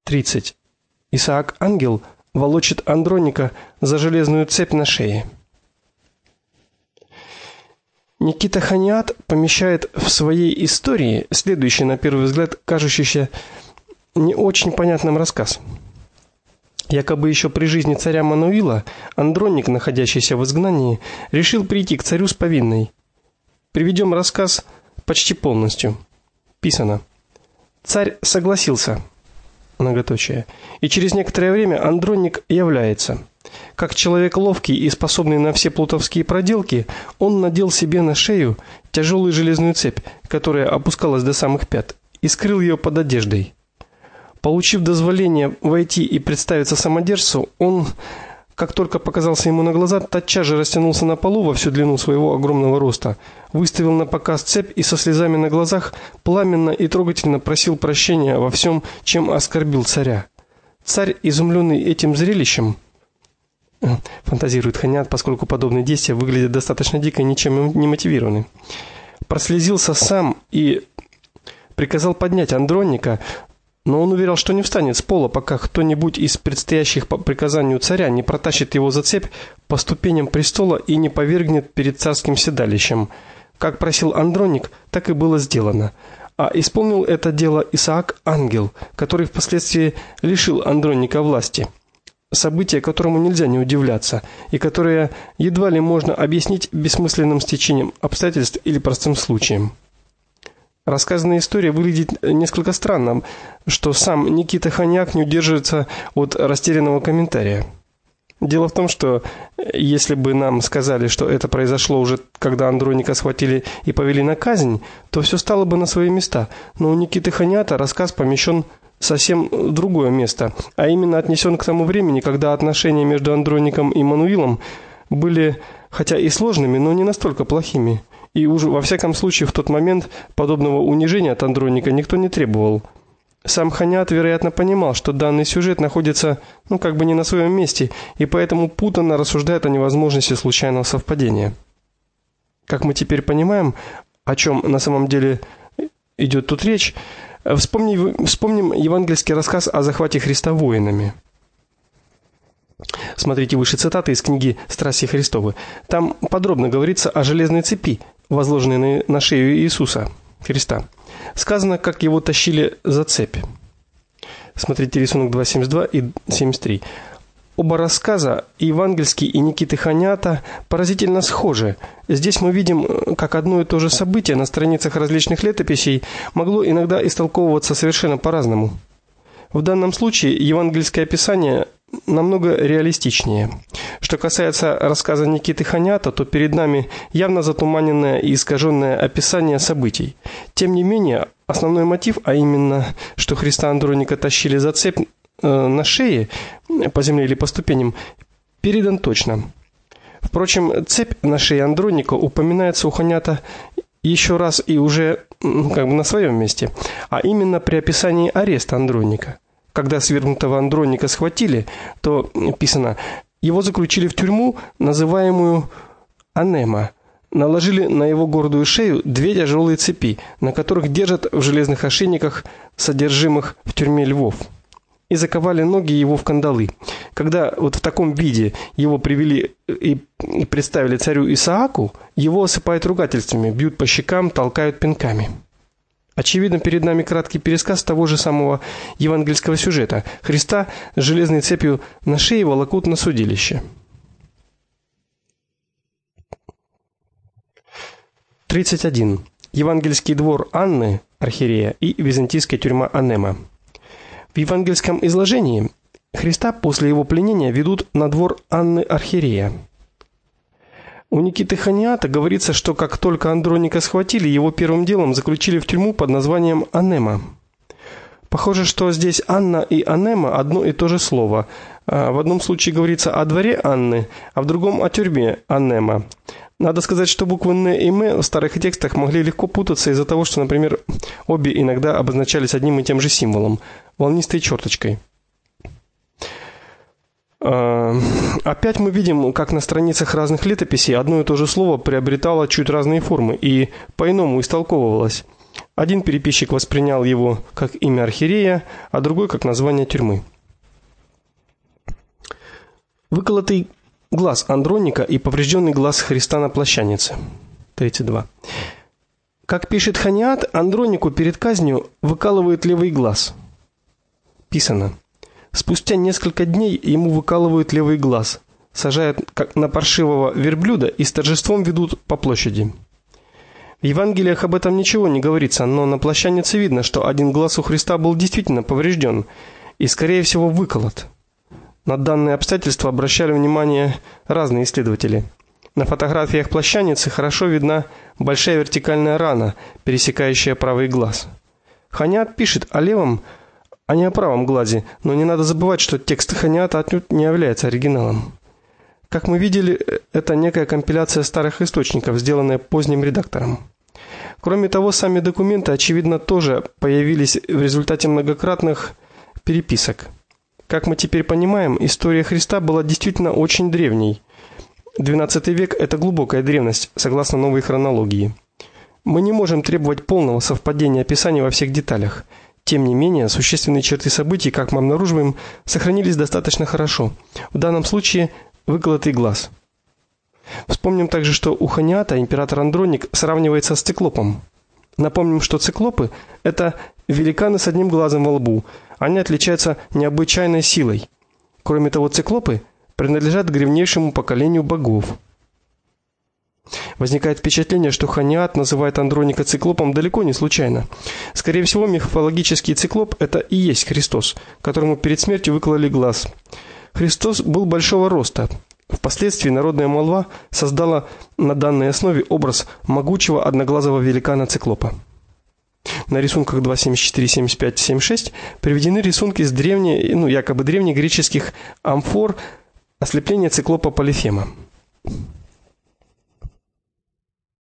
30. Исаак Ангел волочит Андроника за железную цепь на шее. Никита Хониат помещает в своей истории следующий, на первый взгляд, кажущийся не очень понятным рассказ. Якобы еще при жизни царя Мануила Андроник, находящийся в изгнании, решил прийти к царю с повинной. Приведем рассказ почти полностью. Писано: царь согласился, многоточие, и через некоторое время Андроник является. Как человек ловкий и способный на все плутовские проделки, он надел себе на шею тяжелую железную цепь, которая опускалась до самых пят, и скрыл ее под одеждой. Получив дозволение войти и представиться самодержцу, он, как только показался ему на глаза, тотчас же растянулся на полу во всю длину своего огромного роста, выставил на показ цепь и со слезами на глазах пламенно и трогательно просил прощения во всем, чем оскорбил царя. Царь, изумленный этим зрелищем, фантазирует Хониат, поскольку подобные действия выглядят достаточно дико и ничем не мотивированы, прослезился сам и приказал поднять Андроника, но он уверял, что не встанет с пола, пока кто-нибудь из предстоящих по приказанию царя не протащит его за цепь по ступеням престола и не повергнет перед царским седалищем. Как просил Андроник, так и было сделано. А исполнил это дело Исаак Ангел, который впоследствии лишил Андроника власти. Событие, которому нельзя не удивляться, и которое едва ли можно объяснить бессмысленным стечением обстоятельств или простым случаем. Рассказанная история выглядит несколько странно, что сам Никита Хониат не удерживается от растерянного комментария. Дело в том, что если бы нам сказали, что это произошло уже, когда Андроника схватили и повели на казнь, то все стало бы на свои места. Но у Никиты Хониата рассказ помещен совсем в другое место, а именно отнесен к тому времени, когда отношения между Андроником и Мануилом были, хотя и сложными, но не настолько плохими. И уже во всяком случае в тот момент подобного унижения от Андроника никто не требовал. Сам Хониат, вероятно, понимал, что данный сюжет находится, как бы не на своем месте, и поэтому путанно рассуждает о невозможности случайного совпадения. Как мы теперь понимаем, о чем на самом деле идет тут речь, вспомним евангельский рассказ о захвате Христа воинами. Смотрите выше цитаты из книги «Страсти Христовы». Там подробно говорится о железной цепи, возложенной на шею Иисуса Христа. Сказано, как его тащили за цепь. Смотрите рисунок 2.72 и 73. Оба рассказа, и евангельский, и Никиты Хониата, поразительно схожи. Здесь мы видим, как одно и то же событие на страницах различных летописей могло иногда истолковываться совершенно по-разному. В данном случае евангельское описание намного реалистичнее. Что касается рассказа Никиты Хониата, то перед нами явно затуманенное и искаженное описание событий. Тем не менее, основной мотив, а именно, что Христа Андроника тащили за цепь на шее по земле или по ступеням, передан точно. Впрочем, цепь на шее Андроника упоминается у Хониата еще раз и уже на своем месте, а именно при описании ареста Андроника. Когда свергнутого Андроника схватили, то писано: его заключили в тюрьму, называемую Анема, наложили на его гордую шею 2 тяжелые цепи, на которых держат в железных ошейниках содержимых в тюрьме львов, и заковали ноги его в кандалы. Когда в таком виде его привели и представили царю Исааку, его осыпают ругательствами, бьют по щекам, толкают пинками. Очевидно, перед нами краткий пересказ того же самого евангельского сюжета. Христа с железной цепью на шее волокут на судилище. 31. Евангельский двор Анны, архиерея, и византийская тюрьма Анема. В евангельском изложении Христа после его пленения ведут на двор Анны архиерея. У Никиты Хониата говорится, что как только Андроника схватили, его первым делом заключили в тюрьму под названием Анема. Похоже, что здесь Анна и Анема одно и то же слово. В одном случае говорится о дворе Анны, а в другом о тюрьме Анема. Надо сказать, что буквы Н и М в старых текстах могли легко путаться из-за того, что, например, обе иногда обозначались одним и тем же символом – волнистой черточкой. Опять мы видим, как на страницах разных летописей одно и то же слово приобретало чуть разные формы и по-иному истолковывалось. Один переписчик воспринял его как имя архиерея, а другой как название тюрьмы. Выколотый глаз Андроника и поврежденный глаз Христа на плащанице. 32. Как пишет Ханиат, Андронику перед казнью выкалывают левый глаз. Писано: спустя несколько дней ему выкалывают левый глаз, сажают как на паршивого верблюда и с торжеством ведут по площади. В Евангелиях об этом ничего не говорится, но на плащанице видно, что один глаз у Христа был действительно поврежден и, скорее всего, выколот. На данные обстоятельства обращали внимание разные исследователи. На фотографиях плащаницы хорошо видна большая вертикальная рана, пересекающая правый глаз. Ханиат пишет о левом, а не о правом глазе, но не надо забывать, что текст Ханиата отнюдь не является оригиналом. Как мы видели, это некая компиляция старых источников, сделанная поздним редактором. Кроме того, сами документы, очевидно, тоже появились в результате многократных переписок. Как мы теперь понимаем, история Христа была действительно очень древней. XII век – это глубокая древность, согласно новой хронологии. Мы не можем требовать полного совпадения описаний во всех деталях. Тем не менее, существенные черты событий, как мы обнаруживаем, сохранились достаточно хорошо. В данном случае выколотый глаз. Вспомним также, что у Ханиата император Андроник сравнивается с циклопом. Напомним, что циклопы – это великаны с одним глазом во лбу. Они отличаются необычайной силой. Кроме того, циклопы принадлежат к древнейшему поколению богов. Возникает впечатление, что Ханиат называет Андроника циклопом далеко не случайно. Скорее всего, мифологический циклоп – это и есть Христос, которому перед смертью выкололи глаз. Христос был большого роста. Впоследствии народная молва создала на данной основе образ могучего одноглазого великана-циклопа. На рисунках 2, 74, 75, 76 приведены рисунки с якобы древнегреческих амфор ослепления циклопа Полифема.